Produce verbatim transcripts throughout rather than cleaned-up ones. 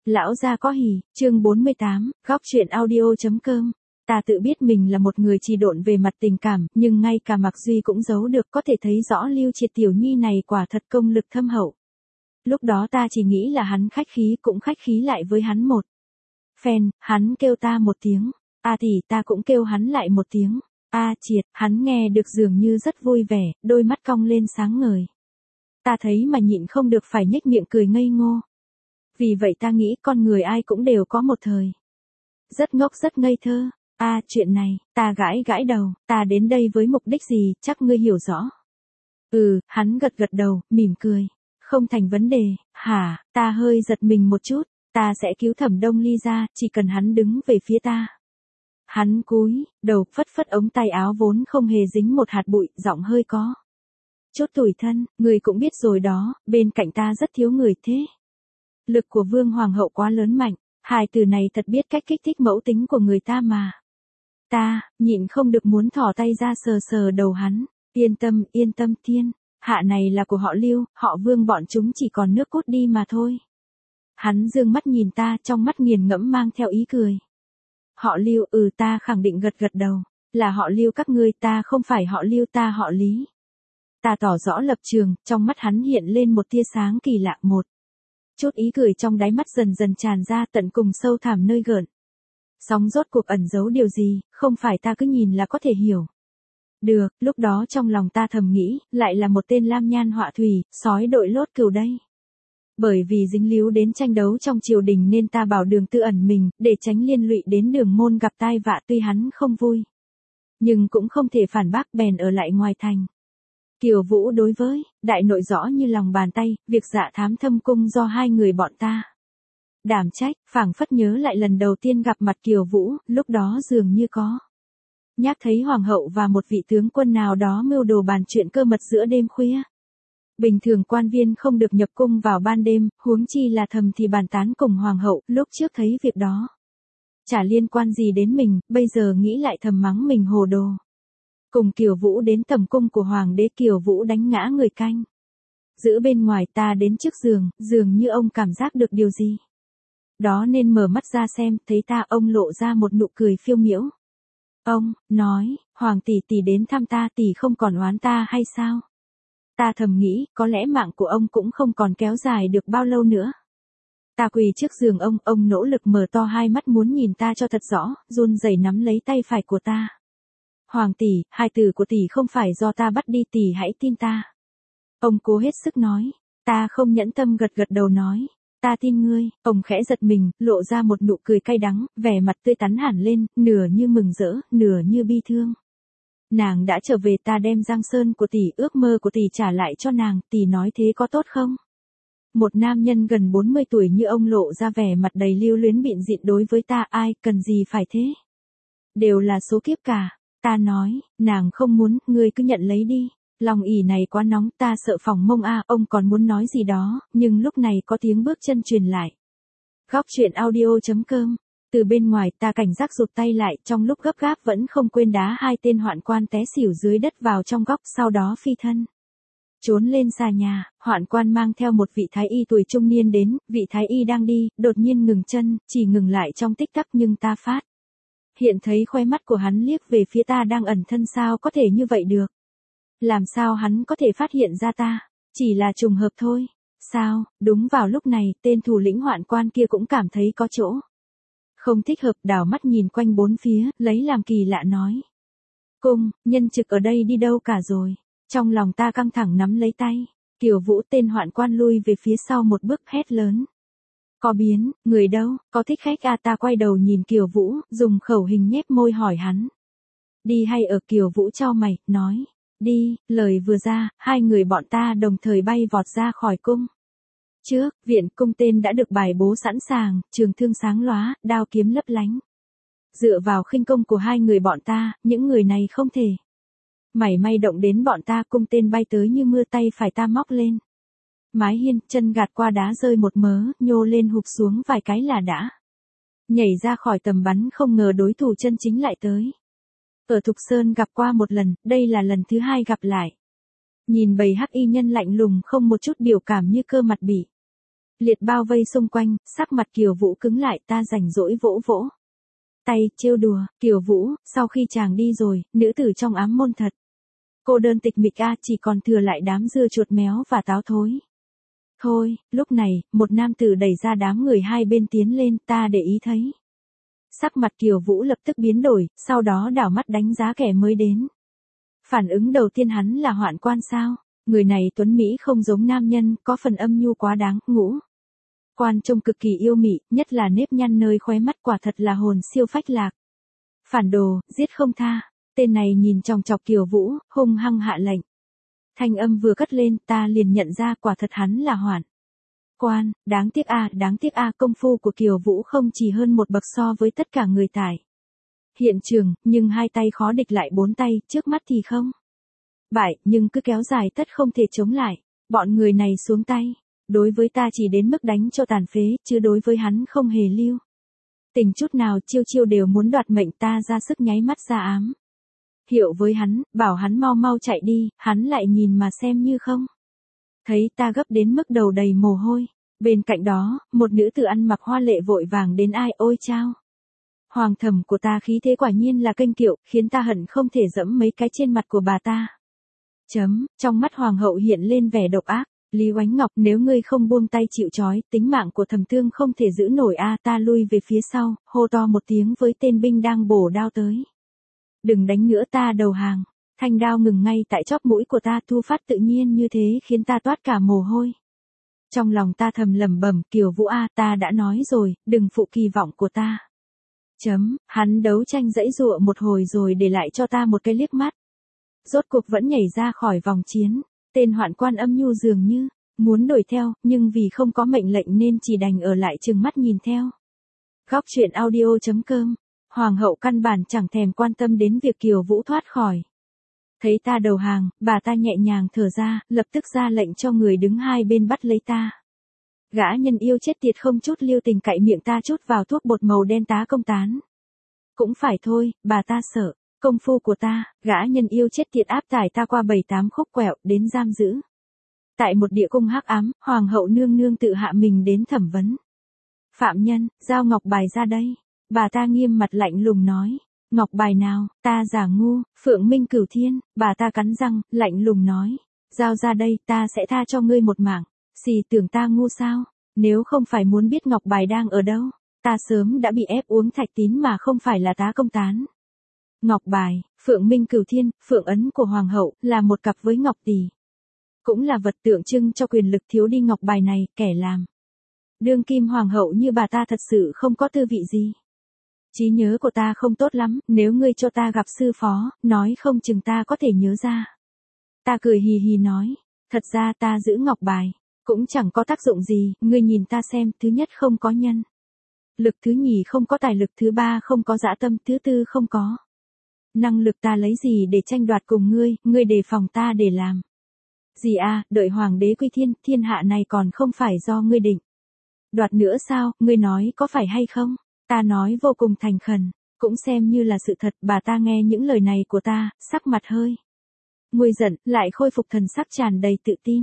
Lão gia có hỉ, chương bốn mươi tám, góc truyện audio.com. Ta tự biết mình là một người trì độn về mặt tình cảm, nhưng ngay cả Mạc Duy cũng giấu được, có thể thấy rõ Lưu Triệt tiểu nhi này quả thật công lực thâm hậu. Lúc đó ta chỉ nghĩ là hắn khách khí, cũng khách khí lại với hắn một phen, hắn kêu ta một tiếng, a tỷ, ta cũng kêu hắn lại một tiếng, a Triệt, hắn nghe được dường như rất vui vẻ, đôi mắt cong lên sáng ngời. Ta thấy mà nhịn không được phải nhếch miệng cười ngây ngô. Vì vậy ta nghĩ con người ai cũng đều có một thời rất ngốc rất ngây thơ. A à, chuyện này, ta gãi gãi đầu, ta đến đây với mục đích gì, chắc ngươi hiểu rõ. Ừ, hắn gật gật đầu, mỉm cười. Không thành vấn đề, hả, ta hơi giật mình một chút, ta sẽ cứu Thẩm Đông Ly ra, chỉ cần hắn đứng về phía ta. Hắn cúi đầu, phất phất ống tay áo vốn không hề dính một hạt bụi, giọng hơi có chút tủi thân, người cũng biết rồi đó, bên cạnh ta rất thiếu người thế. Lực của Vương Hoàng hậu quá lớn mạnh, hai từ này thật biết cách kích thích mẫu tính của người ta mà. Ta, nhịn không được muốn thỏ tay ra sờ sờ đầu hắn, yên tâm, yên tâm thiên, hạ này là của họ Lưu, họ Vương bọn chúng chỉ còn nước cốt đi mà thôi. Hắn dương mắt nhìn ta, trong mắt nghiền ngẫm mang theo ý cười. Họ Lưu, ừ, ta khẳng định gật gật đầu, là họ Lưu các ngươi, ta không phải họ Lưu, ta họ Lý. Ta tỏ rõ lập trường, trong mắt hắn hiện lên một tia sáng kỳ lạ, một chút ý cười trong đáy mắt dần dần tràn ra tận cùng sâu thẳm nơi gợn sóng rốt cuộc ẩn giấu điều gì, không phải ta cứ nhìn là có thể hiểu. Được, lúc đó trong lòng ta thầm nghĩ, lại là một tên lam nhan họa thủy, sói đội lốt cừu đây. Bởi vì dính líu đến tranh đấu trong triều đình nên ta bảo Đường Tư ẩn mình, để tránh liên lụy đến Đường Môn gặp tai vạ, tuy hắn không vui, nhưng cũng không thể phản bác, bèn ở lại ngoài thành. Kiều Vũ đối với đại nội rõ như lòng bàn tay, việc Dạ Thám Thâm Cung do hai người bọn ta đảm trách, phảng phất nhớ lại lần đầu tiên gặp mặt Kiều Vũ, lúc đó dường như có nhắc thấy hoàng hậu và một vị tướng quân nào đó mưu đồ bàn chuyện cơ mật giữa đêm khuya. Bình thường quan viên không được nhập cung vào ban đêm, huống chi là thầm thì bàn tán cùng hoàng hậu, lúc trước thấy việc đó chả liên quan gì đến mình, bây giờ nghĩ lại thầm mắng mình hồ đồ. Cùng Kiều Vũ đến tầm cung của hoàng đế, Kiều Vũ đánh ngã người canh giữ bên ngoài, ta đến trước giường, dường như ông cảm giác được điều gì đó nên mở mắt ra xem, thấy ta, ông lộ ra một nụ cười phiêu miễu. Ông nói, Hoàng tỷ tỷ đến thăm ta, tỷ không còn oán ta hay sao? Ta thầm nghĩ, có lẽ mạng của ông cũng không còn kéo dài được bao lâu nữa. Ta quỳ trước giường ông, ông nỗ lực mở to hai mắt muốn nhìn ta cho thật rõ, run rẩy nắm lấy tay phải của ta. Hoàng tỷ, hai từ của tỷ không phải do ta bắt đi, tỷ hãy tin ta. Ông cố hết sức nói, ta không nhẫn tâm gật gật đầu nói, ta tin ngươi. Ông khẽ giật mình, lộ ra một nụ cười cay đắng, vẻ mặt tươi tắn hẳn lên, nửa như mừng rỡ, nửa như bi thương. Nàng đã trở về, ta đem giang sơn của tỷ, ước mơ của tỷ trả lại cho nàng, tỷ nói thế có tốt không? Một nam nhân gần bốn mươi tuổi như ông lộ ra vẻ mặt đầy lưu luyến bịn dịn đối với ta, ai, cần gì phải thế? Đều là số kiếp cả. Ta nói, nàng không muốn, ngươi cứ nhận lấy đi. Lòng ỉ này quá nóng, ta sợ phòng mông a, ông còn muốn nói gì đó, nhưng lúc này có tiếng bước chân truyền lại. Góc truyện audio.com. Từ bên ngoài ta cảnh giác rụt tay lại, trong lúc gấp gáp vẫn không quên đá hai tên hoạn quan té xỉu dưới đất vào trong góc, sau đó phi thân trốn lên xà nhà. Hoạn quan mang theo một vị thái y tuổi trung niên đến, vị thái y đang đi, đột nhiên ngừng chân, chỉ ngừng lại trong tích tắc, nhưng ta phát hiện thấy khoe mắt của hắn liếc về phía ta đang ẩn thân. Sao có thể như vậy được? Làm sao hắn có thể phát hiện ra ta? Chỉ là trùng hợp thôi. Sao? Đúng vào lúc này, tên thủ lĩnh hoạn quan kia cũng cảm thấy có chỗ không thích hợp, đảo mắt nhìn quanh bốn phía, lấy làm kỳ lạ nói. Cung, nhân trực ở đây đi đâu cả rồi? Trong lòng ta căng thẳng nắm lấy tay. Kiều Vũ, tên hoạn quan lui về phía sau một bước, hét lớn. Có biến, người đâu, có thích khách à? Ta quay đầu nhìn Kiều Vũ, dùng khẩu hình nhếch môi hỏi hắn. Đi hay ở? Kiều Vũ chau mày, nói. Đi, lời vừa ra, hai người bọn ta đồng thời bay vọt ra khỏi cung. Trước, viện cung tên đã được bài bố sẵn sàng, trường thương sáng lóa, đao kiếm lấp lánh. Dựa vào khinh công của hai người bọn ta, những người này không thể mảy may động đến bọn ta. Cung tên bay tới như mưa, tay phải ta móc lên mái hiên, chân gạt qua đá rơi một mớ, nhô lên hụp xuống vài cái là đã nhảy ra khỏi tầm bắn. Không ngờ đối thủ chân chính lại tới. Ở Thục Sơn gặp qua một lần, đây là lần thứ hai gặp lại. Nhìn bầy hắc y nhân lạnh lùng, không một chút biểu cảm, như cơ mặt bị Liệt bao vây xung quanh, sắc mặt Kiều Vũ cứng lại, ta rảnh rỗi vỗ vỗ tay, trêu đùa, Kiều Vũ, sau khi chàng đi rồi, nữ tử trong ám môn thật cô đơn tịch mịch a, chỉ còn thừa lại đám dưa chuột méo và táo thối. Thôi, lúc này, một nam tử đẩy ra đám người hai bên tiến lên, ta để ý thấy. Sắc mặt Kiều Vũ lập tức biến đổi, sau đó đảo mắt đánh giá kẻ mới đến. Phản ứng đầu tiên hắn là Hoạn Quan sao? Người này tuấn Mỹ không giống nam nhân, có phần âm nhu quá đáng, ngũ. Quan trông cực kỳ yêu mị, nhất là nếp nhăn nơi khóe mắt quả thật là hồn siêu phách lạc. Phản đồ, giết không tha. Tên này nhìn chòng chọc Kiều Vũ, hung hăng hạ lệnh. Thanh âm vừa cất lên, ta liền nhận ra quả thật hắn là Hoạn Quan, đáng tiếc a, đáng tiếc a, công phu của Kiều Vũ không chỉ hơn một bậc so với tất cả người tại hiện trường, nhưng hai tay khó địch lại bốn tay, trước mắt thì không bại, nhưng cứ kéo dài tất không thể chống lại. Bọn người này xuống tay, đối với ta chỉ đến mức đánh cho tàn phế, chứ đối với hắn không hề lưu tình chút nào, chiêu chiêu đều muốn đoạt mệnh, ta ra sức nháy mắt ra ám hiệu với hắn, bảo hắn mau mau chạy đi, hắn lại nhìn mà xem như không thấy, ta gấp đến mức đầu đầy mồ hôi. Bên cạnh đó, một nữ tử ăn mặc hoa lệ vội vàng đến, ai ôi chao. Hoàng thẩm của ta khí thế quả nhiên là kênh kiệu, khiến ta hận không thể dẫm mấy cái trên mặt của bà ta. Chấm, trong mắt hoàng hậu hiện lên vẻ độc ác. Lý Oánh Ngọc, nếu ngươi không buông tay chịu trói, tính mạng của thẩm thương không thể giữ nổi a. Ta lui về phía sau, hô to một tiếng với tên binh đang bổ đao tới. Đừng đánh nữa, ta đầu hàng. Thanh đao ngừng ngay tại chóp mũi của ta, thu phát tự nhiên như thế khiến ta toát cả mồ hôi. Trong lòng ta thầm lẩm bẩm, Kiều Vũ a, ta đã nói rồi, đừng phụ kỳ vọng của ta. Chấm, hắn đấu tranh dãy dụa một hồi rồi để lại cho ta một cái liếc mắt. Rốt cuộc vẫn nhảy ra khỏi vòng chiến. Tên Hoạn Quan âm nhu dường như muốn đuổi theo, nhưng vì không có mệnh lệnh nên chỉ đành ở lại chừng mắt nhìn theo. Góc truyện audio chấm com. Hoàng hậu căn bản chẳng thèm quan tâm đến việc Kiều Vũ thoát khỏi. Thấy ta đầu hàng, bà ta nhẹ nhàng thở ra, lập tức ra lệnh cho người đứng hai bên bắt lấy ta. Gã nhân yêu chết tiệt không chút lưu tình cạy miệng ta chút vào thuốc bột màu đen tá công tán. Cũng phải thôi, bà ta sợ. Công phu của ta, gã nhân yêu chết tiệt áp tải ta qua bảy tám khúc quẹo, đến giam giữ. Tại một địa cung hắc ám, hoàng hậu nương nương tự hạ mình đến thẩm vấn. Phạm nhân, giao ngọc bài ra đây. Bà ta nghiêm mặt lạnh lùng nói. Ngọc bài nào, ta giả ngu, Phượng Minh Cửu Thiên, bà ta cắn răng, lạnh lùng nói. Giao ra đây, ta sẽ tha cho ngươi một mạng. Xì tưởng ta ngu sao, nếu không phải muốn biết ngọc bài đang ở đâu, ta sớm đã bị ép uống thạch tín mà không phải là tá công tán. Ngọc bài, Phượng Minh Cửu Thiên, phượng ấn của hoàng hậu, là một cặp với ngọc tỷ. Cũng là vật tượng trưng cho quyền lực, thiếu đi ngọc bài này, kẻ làm đương kim hoàng hậu như bà ta thật sự không có tư vị gì. Trí nhớ của ta không tốt lắm, nếu ngươi cho ta gặp sư phó, nói không chừng ta có thể nhớ ra. Ta cười hì hì nói, thật ra ta giữ ngọc bài, cũng chẳng có tác dụng gì, ngươi nhìn ta xem, thứ nhất không có nhân lực, thứ nhì không có tài lực, thứ ba không có dã tâm, thứ tư không có năng lực, ta lấy gì để tranh đoạt cùng ngươi, ngươi đề phòng ta để làm gì à, đợi hoàng đế quy thiên, thiên hạ này còn không phải do ngươi định đoạt nữa sao, ngươi nói có phải hay không? Ta nói vô cùng thành khẩn, cũng xem như là sự thật. Bà ta nghe những lời này của ta, sắc mặt hơi nguôi giận, lại khôi phục thần sắc tràn đầy tự tin.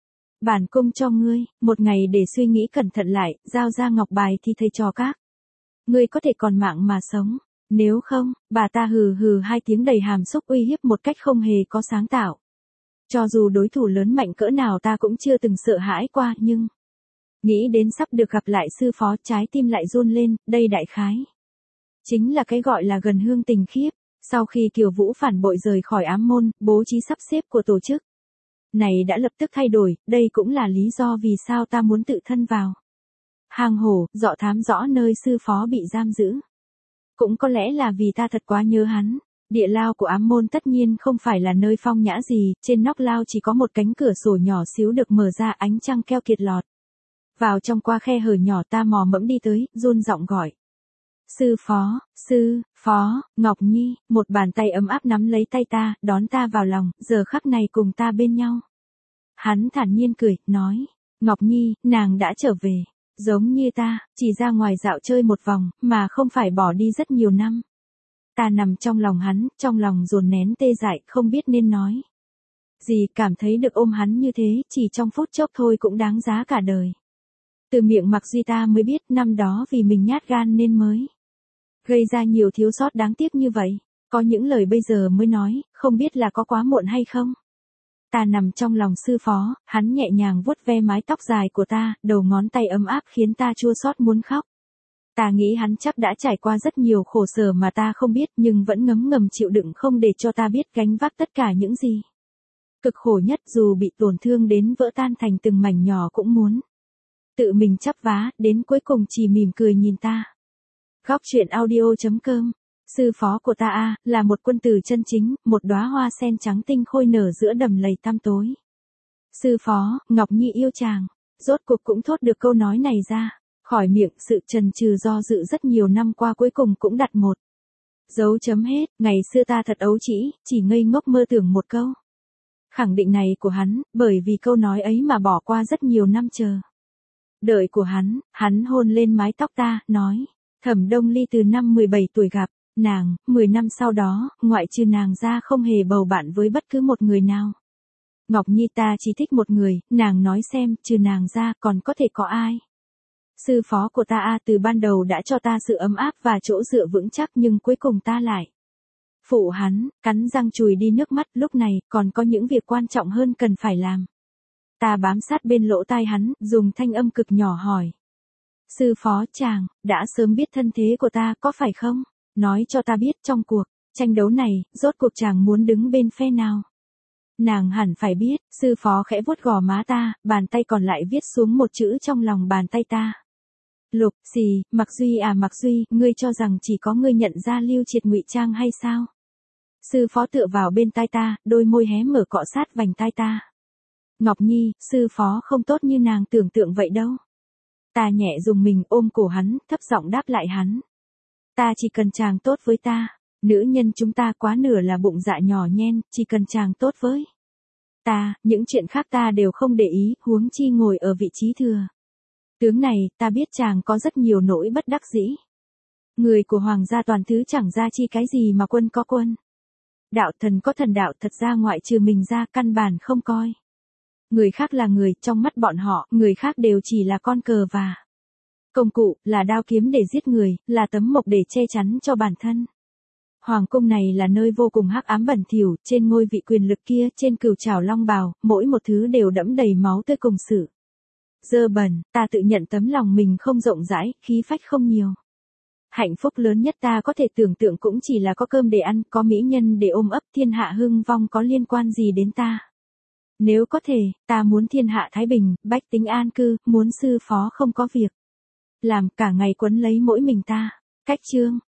Bản cung cho ngươi một ngày để suy nghĩ cẩn thận lại, giao ra ngọc bài thì thầy trò các ngươi có thể còn mạng mà sống. Nếu không, bà ta hừ hừ hai tiếng đầy hàm xúc uy hiếp một cách không hề có sáng tạo. Cho dù đối thủ lớn mạnh cỡ nào ta cũng chưa từng sợ hãi qua, nhưng nghĩ đến sắp được gặp lại sư phó, trái tim lại run lên. Đây đại khái chính là cái gọi là gần hương tình khiếp. Sau khi Kiều Vũ phản bội rời khỏi ám môn, bố trí sắp xếp của tổ chức này đã lập tức thay đổi. Đây cũng là lý do vì sao ta muốn tự thân vào hang hổ, dọ thám rõ nơi sư phó bị giam giữ. Cũng có lẽ là vì ta thật quá nhớ hắn. Địa lao của ám môn tất nhiên không phải là nơi phong nhã gì, trên nóc lao chỉ có một cánh cửa sổ nhỏ xíu được mở ra, ánh trăng keo kiệt lọt vào trong qua khe hở nhỏ. Ta mò mẫm đi tới, run giọng gọi. Sư phó, sư, phó, Ngọc Nhi, một bàn tay ấm áp nắm lấy tay ta, đón ta vào lòng, giờ khắc này cùng ta bên nhau. Hắn thản nhiên cười, nói, Ngọc Nhi, nàng đã trở về, giống như ta, chỉ ra ngoài dạo chơi một vòng, mà không phải bỏ đi rất nhiều năm. Ta nằm trong lòng hắn, trong lòng dồn nén tê dại, không biết nên nói gì, cảm thấy được ôm hắn như thế, chỉ trong phút chốc thôi cũng đáng giá cả đời. Từ miệng Mạc Duy ta mới biết năm đó vì mình nhát gan nên mới gây ra nhiều thiếu sót đáng tiếc như vậy. Có những lời bây giờ mới nói, không biết là có quá muộn hay không. Ta nằm trong lòng sư phó, hắn nhẹ nhàng vuốt ve mái tóc dài của ta, đầu ngón tay ấm áp khiến ta chua xót muốn khóc. Ta nghĩ hắn chắc đã trải qua rất nhiều khổ sở mà ta không biết nhưng vẫn ngấm ngầm chịu đựng không để cho ta biết gánh vác tất cả những gì. Cực khổ nhất dù bị tổn thương đến vỡ tan thành từng mảnh nhỏ cũng muốn tự mình chắp vá, đến cuối cùng chỉ mỉm cười nhìn ta. Góc truyện audio chấm com. Sư phó của ta a là một quân tử chân chính, một đóa hoa sen trắng tinh khôi nở giữa đầm lầy tăm tối. Sư phó, Ngọc Nhi yêu chàng. Rốt cuộc cũng thốt được câu nói này ra. Khỏi miệng sự chần chừ do dự rất nhiều năm qua cuối cùng cũng đặt một dấu chấm hết. Ngày xưa ta thật ấu trĩ, chỉ ngây ngốc mơ tưởng một câu khẳng định này của hắn, bởi vì câu nói ấy mà bỏ qua rất nhiều năm chờ đợi của hắn. Hắn hôn lên mái tóc ta, nói, Thẩm Đông Ly từ năm mười bảy tuổi gặp nàng, mười năm sau đó, ngoại trừ nàng ra không hề bầu bạn với bất cứ một người nào. Ngọc Nhi ta chỉ thích một người, nàng nói xem, trừ nàng ra còn có thể có ai. Sư phó của ta a từ ban đầu đã cho ta sự ấm áp và chỗ dựa vững chắc nhưng cuối cùng ta lại phụ hắn, cắn răng chùi đi nước mắt. Lúc này còn có những việc quan trọng hơn cần phải làm. Ta bám sát bên lỗ tai hắn, dùng thanh âm cực nhỏ hỏi. Sư phó, chàng đã sớm biết thân thế của ta có phải không? Nói cho ta biết trong cuộc tranh đấu này, rốt cuộc chàng muốn đứng bên phe nào? Nàng hẳn phải biết. Sư phó khẽ vuốt gò má ta, bàn tay còn lại viết xuống một chữ trong lòng bàn tay ta. Lục, gì, Mạc Duy à Mạc Duy, ngươi cho rằng chỉ có ngươi nhận ra Lưu Triệt ngụy trang hay sao? Sư phó tựa vào bên tai ta, đôi môi hé mở cọ sát vành tai ta. Ngọc Nhi, sư phó không tốt như nàng tưởng tượng vậy đâu. Ta nhẹ dùng mình ôm cổ hắn, thấp giọng đáp lại hắn. Ta chỉ cần chàng tốt với ta. Nữ nhân chúng ta quá nửa là bụng dạ nhỏ nhen, chỉ cần chàng tốt với ta, những chuyện khác ta đều không để ý, huống chi ngồi ở vị trí thừa tướng này, ta biết chàng có rất nhiều nỗi bất đắc dĩ. Người của hoàng gia toàn thứ chẳng ra chi cái gì mà quân có quân. Đạo thần có thần đạo, thật ra ngoại trừ mình ra căn bản không coi người khác là người. Trong mắt bọn họ, người khác đều chỉ là con cờ và công cụ, là đao kiếm để giết người, là tấm mộc để che chắn cho bản thân. Hoàng cung này là nơi vô cùng hắc ám bẩn thỉu, trên ngôi vị quyền lực kia, trên cửu trảo long bào, mỗi một thứ đều đẫm đầy máu tươi cùng sự dơ bẩn. Ta tự nhận tấm lòng mình không rộng rãi, khí phách không nhiều. Hạnh phúc lớn nhất ta có thể tưởng tượng cũng chỉ là có cơm để ăn, có mỹ nhân để ôm ấp. Thiên hạ hưng vong có liên quan gì đến ta? Nếu có thể, ta muốn thiên hạ thái bình, bách tính an cư, muốn sư phó không có việc làm, cả ngày quấn lấy mỗi mình ta. Cách chương